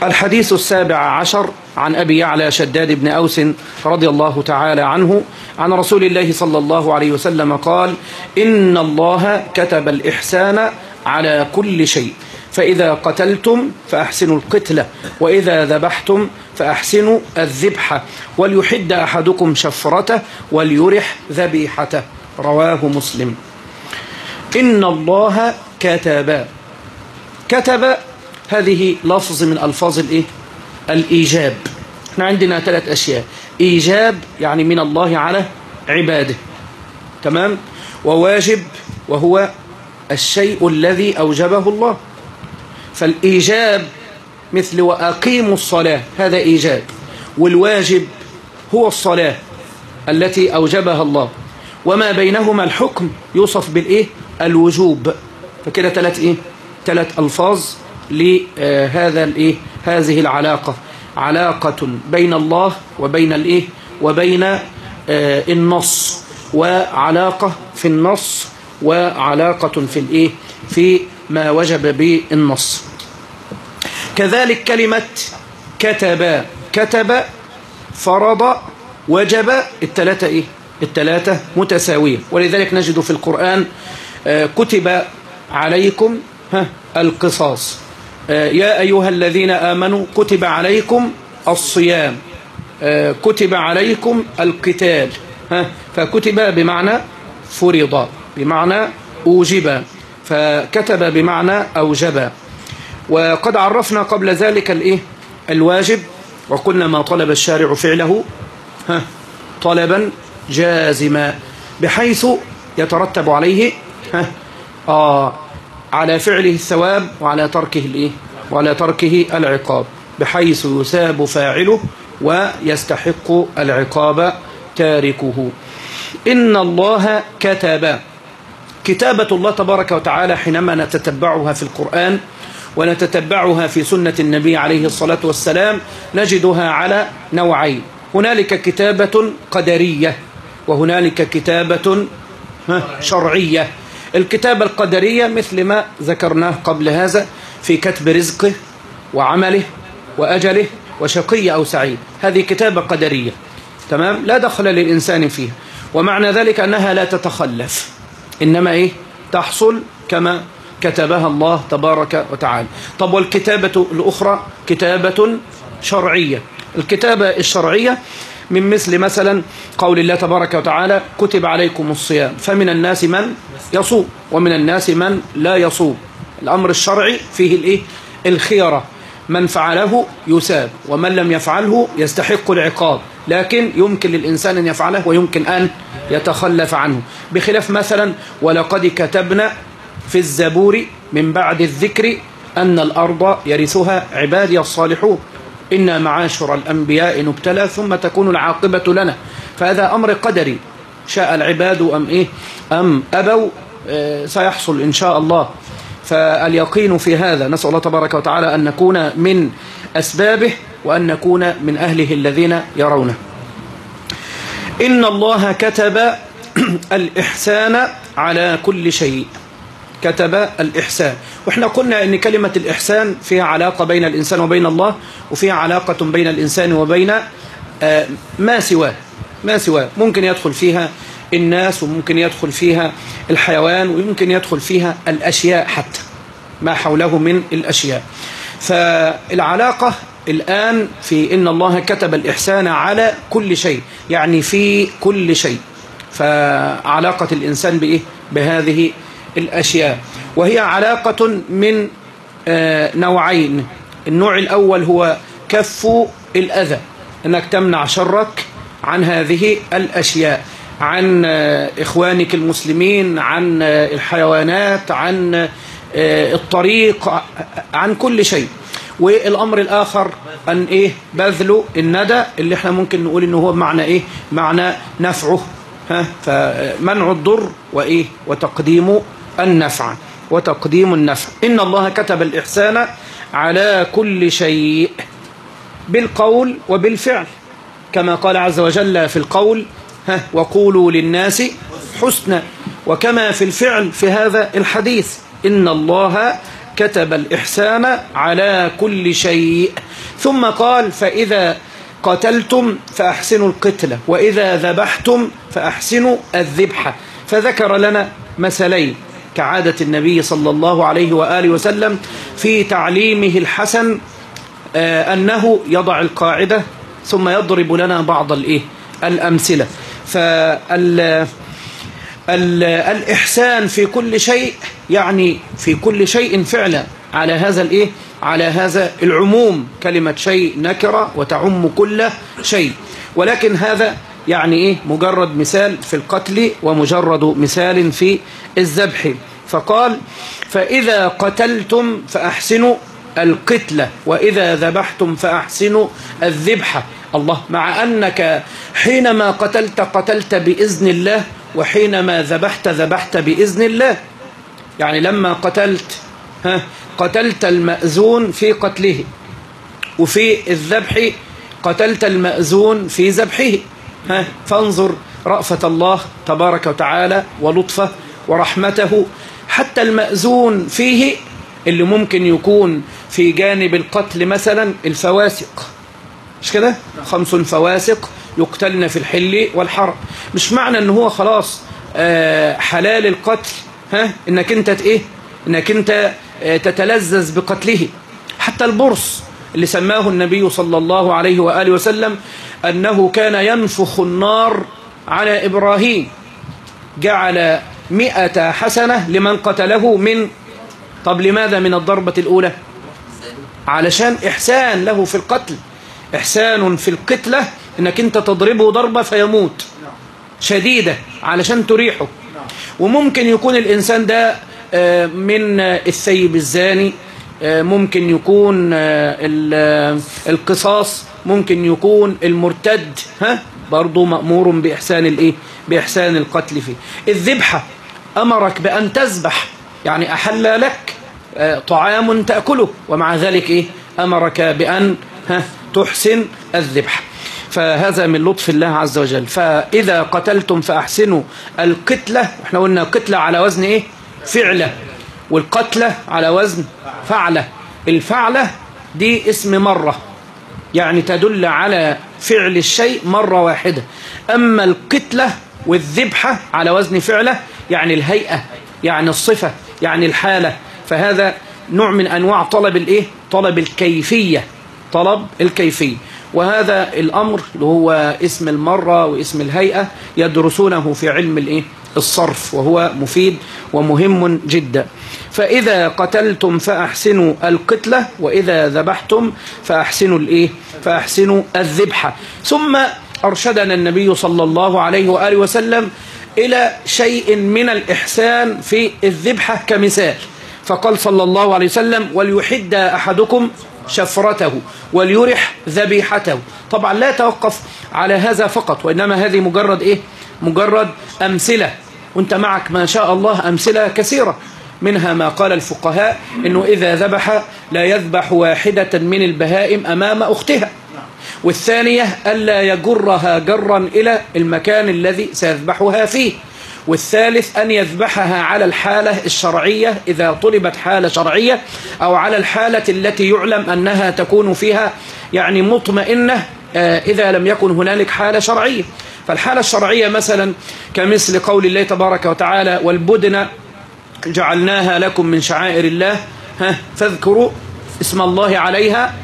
الحديث 17 عن أبي يعلى شداد بن أوس رضي الله تعالى عنه عن رسول الله صلى الله عليه وسلم قال: إن الله كتب الإحسان على كل شيء، فإذا قتلتم فأحسنوا القتلة، وإذا ذبحتم فأحسنوا الذبحة، وليحد أحدكم شفرته وليرح ذبيحته. رواه مسلم. إن الله كتب هذه لفظ من ألفاظ الإيجاب. احنا عندنا 3 أشياء: إيجاب يعني من الله على عباده، تمام، وواجب وهو الشيء الذي أوجبه الله. فالإيجاب مثل وأقيموا الصلاة، هذا إيجاب، والواجب هو الصلاة التي أوجبها الله، وما بينهما الحكم يوصف الوجوب. فكده 3 ألفاظ لهذا هذه العلاقة، علاقة بين الله وبين وبين النص، وعلاقة في النص، وعلاقة في ما وجب بالنص. كذلك كلمة كتب فرض وجب، الثلاثة متساوية، ولذلك نجد في القرآن كتب عليكم القصاص، يا أيها الذين آمنوا كتب عليكم الصيام، كتب عليكم القتال. فكتب بمعنى فرض، بمعنى أوجب، فكتب بمعنى أوجب. وقد عرفنا قبل ذلك الواجب، وقلنا ما طلب الشارع فعله طلبا جازما، بحيث يترتب عليه على فعله الثواب، وعلى تركه العقاب، بحيث يثاب فاعله ويستحق العقاب تاركه. إن الله كتابة الله تبارك وتعالى حينما نتتبعها في القرآن ونتتبعها في سنة النبي عليه الصلاة والسلام نجدها على نوعين: هنالك كتابة قدرية، وهنالك كتابة شرعية. الكتابة القدرية مثل ما ذكرناه قبل هذا في كتب رزقه وعمله وأجله وشقي أو سعيد، هذه كتابة قدرية، تمام، لا دخل للإنسان فيها، ومعنى ذلك أنها لا تتخلف، إنما تحصل كما كتبها الله تبارك وتعالى. طب والكتابة الأخرى كتابة شرعية. الكتابة الشرعية من مثلا قول الله تبارك وتعالى: كتب عليكم الصيام، فمن الناس من يصوم ومن الناس من لا يصوم. الأمر الشرعي فيه الخيرة، من فعله يثاب، ومن لم يفعله يستحق العقاب، لكن يمكن للإنسان أن يفعله ويمكن أن يتخلف عنه، بخلاف مثلا: ولقد كتبنا في الزبور من بعد الذكر أن الأرض يرثها عبادي الصالحون، إنا معاشر الأنبياء نبتلى ثم تكون العاقبة لنا. فهذا أمر قدري، شاء العباد أم أبوا، سيحصل إن شاء الله. فاليقين في هذا، نسأل الله تبارك وتعالى أن نكون من أسبابه، وأن نكون من أهله الذين يرونه. إن الله كتب الإحسان على كل شيء، كتب الإحسان. وإحنا قلنا أن كلمة الإحسان فيها علاقة بين الإنسان وبين الله، وفيها علاقة بين الإنسان وبين ما سواه. ممكن يدخل فيها الناس، وممكن يدخل فيها الحيوان، ويمكن يدخل فيها الأشياء، حتى ما حوله من الأشياء. فالعلاقة الآن في إن الله كتب الإحسان على كل شيء، يعني في كل شيء. فعلاقة الإنسان بهذه الأشياء، وهي علاقة من نوعين. النوع الأول هو كف الأذى، أنك تمنع شرك عن هذه الأشياء، عن إخوانك المسلمين، عن الحيوانات، عن الطريق، عن كل شيء. والأمر الآخر أن بذل الندى، اللي احنا ممكن نقول إنه هو معنى نفعه، فمنع الضر وتقديم النفع. إن الله كتب الإحسان على كل شيء، بالقول وبالفعل، كما قال عز وجل في القول: وقولوا للناس حسنا، وكما في الفعل في هذا الحديث: إن الله كتب الإحسان على كل شيء. ثم قال فإذا قتلتم فأحسنوا القتلة وإذا ذبحتم فأحسنوا الذبحة، فذكر لنا مثلين كعادة النبي صلى الله عليه وآله وسلم في تعليمه الحسن، أنه يضع القاعدة ثم يضرب لنا بعض الأمثلة. فالإحسان في كل شيء، يعني في كل شيء فعلا على هذا على هذا العموم، كلمة شيء نكرة وتعم كل شيء، ولكن هذا يعني مجرد مثال في القتل ومجرد مثال في الذبح. فقال فإذا قتلتم فأحسنوا القتلة وإذا ذبحتم فأحسنوا الذبحة. الله، مع أنك حينما قتلت بإذن الله، وحينما ذبحت بإذن الله. يعني لما قتلت المأذون في قتله، وفي الذبح قتلت المأذون في ذبحه. فانظر رأفة الله تبارك وتعالى ولطفه ورحمته، حتى المأذون فيه اللي ممكن يكون في جانب القتل مثلا الفواسق، مش كده؟ 5 فواسق يقتلن في الحل والحرم. مش معنى ان هو خلاص حلال القتل انك انت تتلذذ بقتله. حتى البرص اللي سماه النبي صلى الله عليه وآله وسلم أنه كان ينفخ النار على إبراهيم، جعل 100 حسنة لمن قتله طب لماذا من الضربة الأولى؟ علشان إحسان له في القتل، إحسان في القتلة، إنك أنت تضربه ضربة فيموت شديدة علشان تريحه. وممكن يكون الإنسان ده من الثيب الزاني، ممكن يكون القصاص، ممكن يكون المرتد، برضو مأمور بإحسان القتل فيه. الذبحة أمرك بأن تذبح، يعني أحل لك طعام تأكله، ومع ذلك أمرك بأن تحسن الذبح. فهذا من لطف الله عز وجل. فإذا قتلتم فأحسنوا القتلة، احنا قلنا قتلة على وزن فعلة، والقتلة على وزن فعلة. الفعلة دي اسم مرة، يعني تدل على فعل الشيء مرة واحدة. أما القتلة والذبحة على وزن فعلة، يعني الهيئة، يعني الصفة، يعني الحالة. فهذا نوع من أنواع طلب الكيفية، طلب الكيفية. وهذا الأمر اللي هو اسم المرة واسم الهيئة يدرسونه في علم الصرف، وهو مفيد ومهم جدا. فإذا قتلتم فأحسنوا القتلة وإذا ذبحتم فأحسنوا الذبحة. ثم أرشدنا النبي صلى الله عليه وآله وسلم إلى شيء من الإحسان في الذبحة كمثال، فقال صلى الله عليه وسلم وليحد أحدكم شفرته وليرح ذبيحته. طبعا لا توقف على هذا فقط، وإنما هذه مجرد أمثلة، وانت معك ما شاء الله أمثلة كثيرة، منها ما قال الفقهاء إنه إذا ذبح لا يذبح واحدة من البهائم أمام أختها، والثانية ألا يجرها جرا إلى المكان الذي سيذبحها فيه، والثالث أن يذبحها على الحالة الشرعية إذا طلبت حالة شرعية، أو على الحالة التي يعلم أنها تكون فيها يعني مطمئنة إذا لم يكن هنالك حالة شرعية. فالحالة الشرعية مثلا كمثل قول الله تبارك وتعالى والبدن جعلناها لكم من شعائر الله فاذكروا اسم الله عليها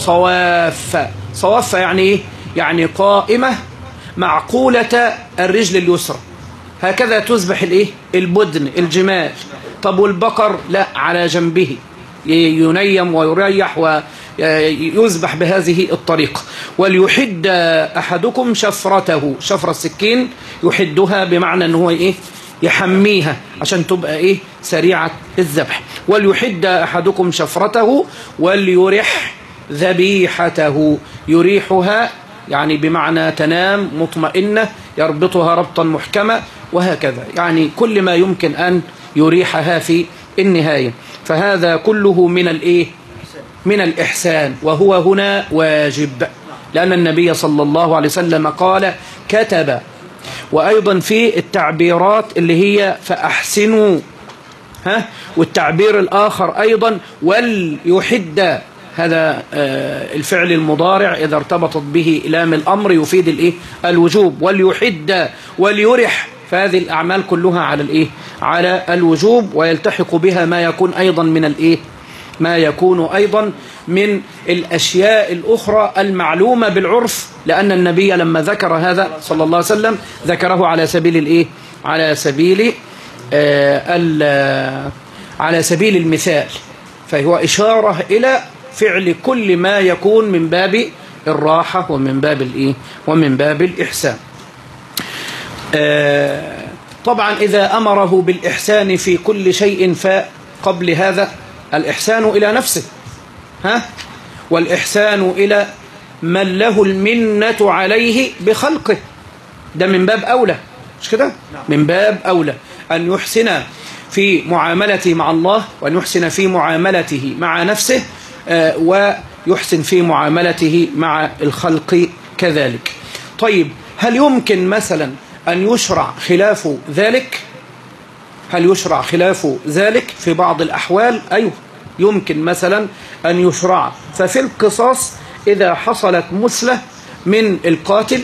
صواف يعني يعني قائمة معقولة الرجل اليسرى، هكذا تذبح البدن الجمال. طب والبقر لا، على جنبه ينيم ويريح ويذبح بهذه الطريقة. وليحد أحدكم شفرته، شفر السكين يحدها بمعنى أنه يحميها عشان تبقى سريعة الذبح. وليحد أحدكم شفرته وليرح ذبيحته، يريحها يعني بمعنى تنام مطمئنة، يربطها ربطا محكمة، وهكذا يعني كل ما يمكن أن يريحها في النهاية. فهذا كله من الإحسان، وهو هنا واجب، لأن النبي صلى الله عليه وسلم قال كتب. وأيضا في التعبيرات اللي هي فأحسنوا، والتعبير الآخر أيضا وليحد هذا الفعل المضارع إذا ارتبطت به لام الأمر يفيد الإيه؟ الوجوب. وليحد وليرح، فهذه الأعمال كلها على الإيه؟ على الوجوب، ويلتحق بها ما يكون أيضا من الإيه؟ ما يكون أيضا من الأشياء الأخرى المعلومة بالعرف، لأن النبي لما ذكر هذا صلى الله عليه وسلم ذكره على سبيل الإيه؟ على سبيل المثال، فهو إشارة إلى فعل كل ما يكون من باب الراحة ومن باب الإيه؟ ومن باب الإحسان. طبعا إذا أمره بالإحسان في كل شيء فقبل هذا الإحسان إلى نفسه، والإحسان إلى من له المنة عليه بخلقه، ده من باب أولى، مش كده؟ من باب أولى أن يحسن في معاملته مع الله، وأن يحسن في معاملته مع نفسه، ويحسن في معاملته مع الخلق كذلك. طيب، هل يمكن مثلا أن يشرع خلاف ذلك؟ هل يشرع خلاف ذلك في بعض الأحوال؟ أيوه، يمكن مثلا أن يشرع. ففي القصاص إذا حصلت مثلة من القاتل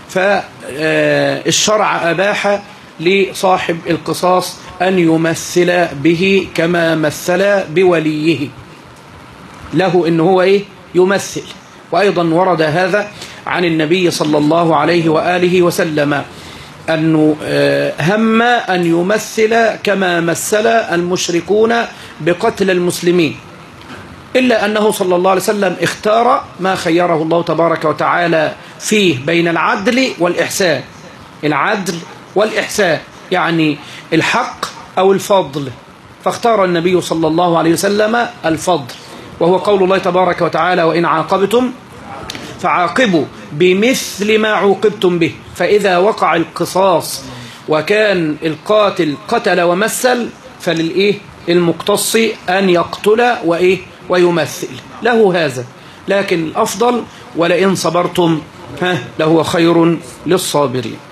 فالشرع أباح لصاحب القصاص أن يمثل به كما مثل بوليه، له إن هو إيه؟ يمثل. وأيضا ورد هذا عن النبي صلى الله عليه وآله وسلم أنه هم أن يمثل كما مثل المشركون بقتل المسلمين، إلا أنه صلى الله عليه وسلم اختار ما خيره الله تبارك وتعالى فيه بين العدل والإحسان. العدل والإحسان يعني الحق أو الفضل، فاختار النبي صلى الله عليه وسلم الفضل، وهو قول الله تبارك وتعالى: وإن عاقبتم فعاقبوا بمثل ما عوقبتم به. فإذا وقع القصاص وكان القاتل قتل ومثل فللإيه؟ المقتص أن يقتل وإيه؟ ويمثل، له هذا. لكن الأفضل ولئن صبرتم لهو خير للصابرين.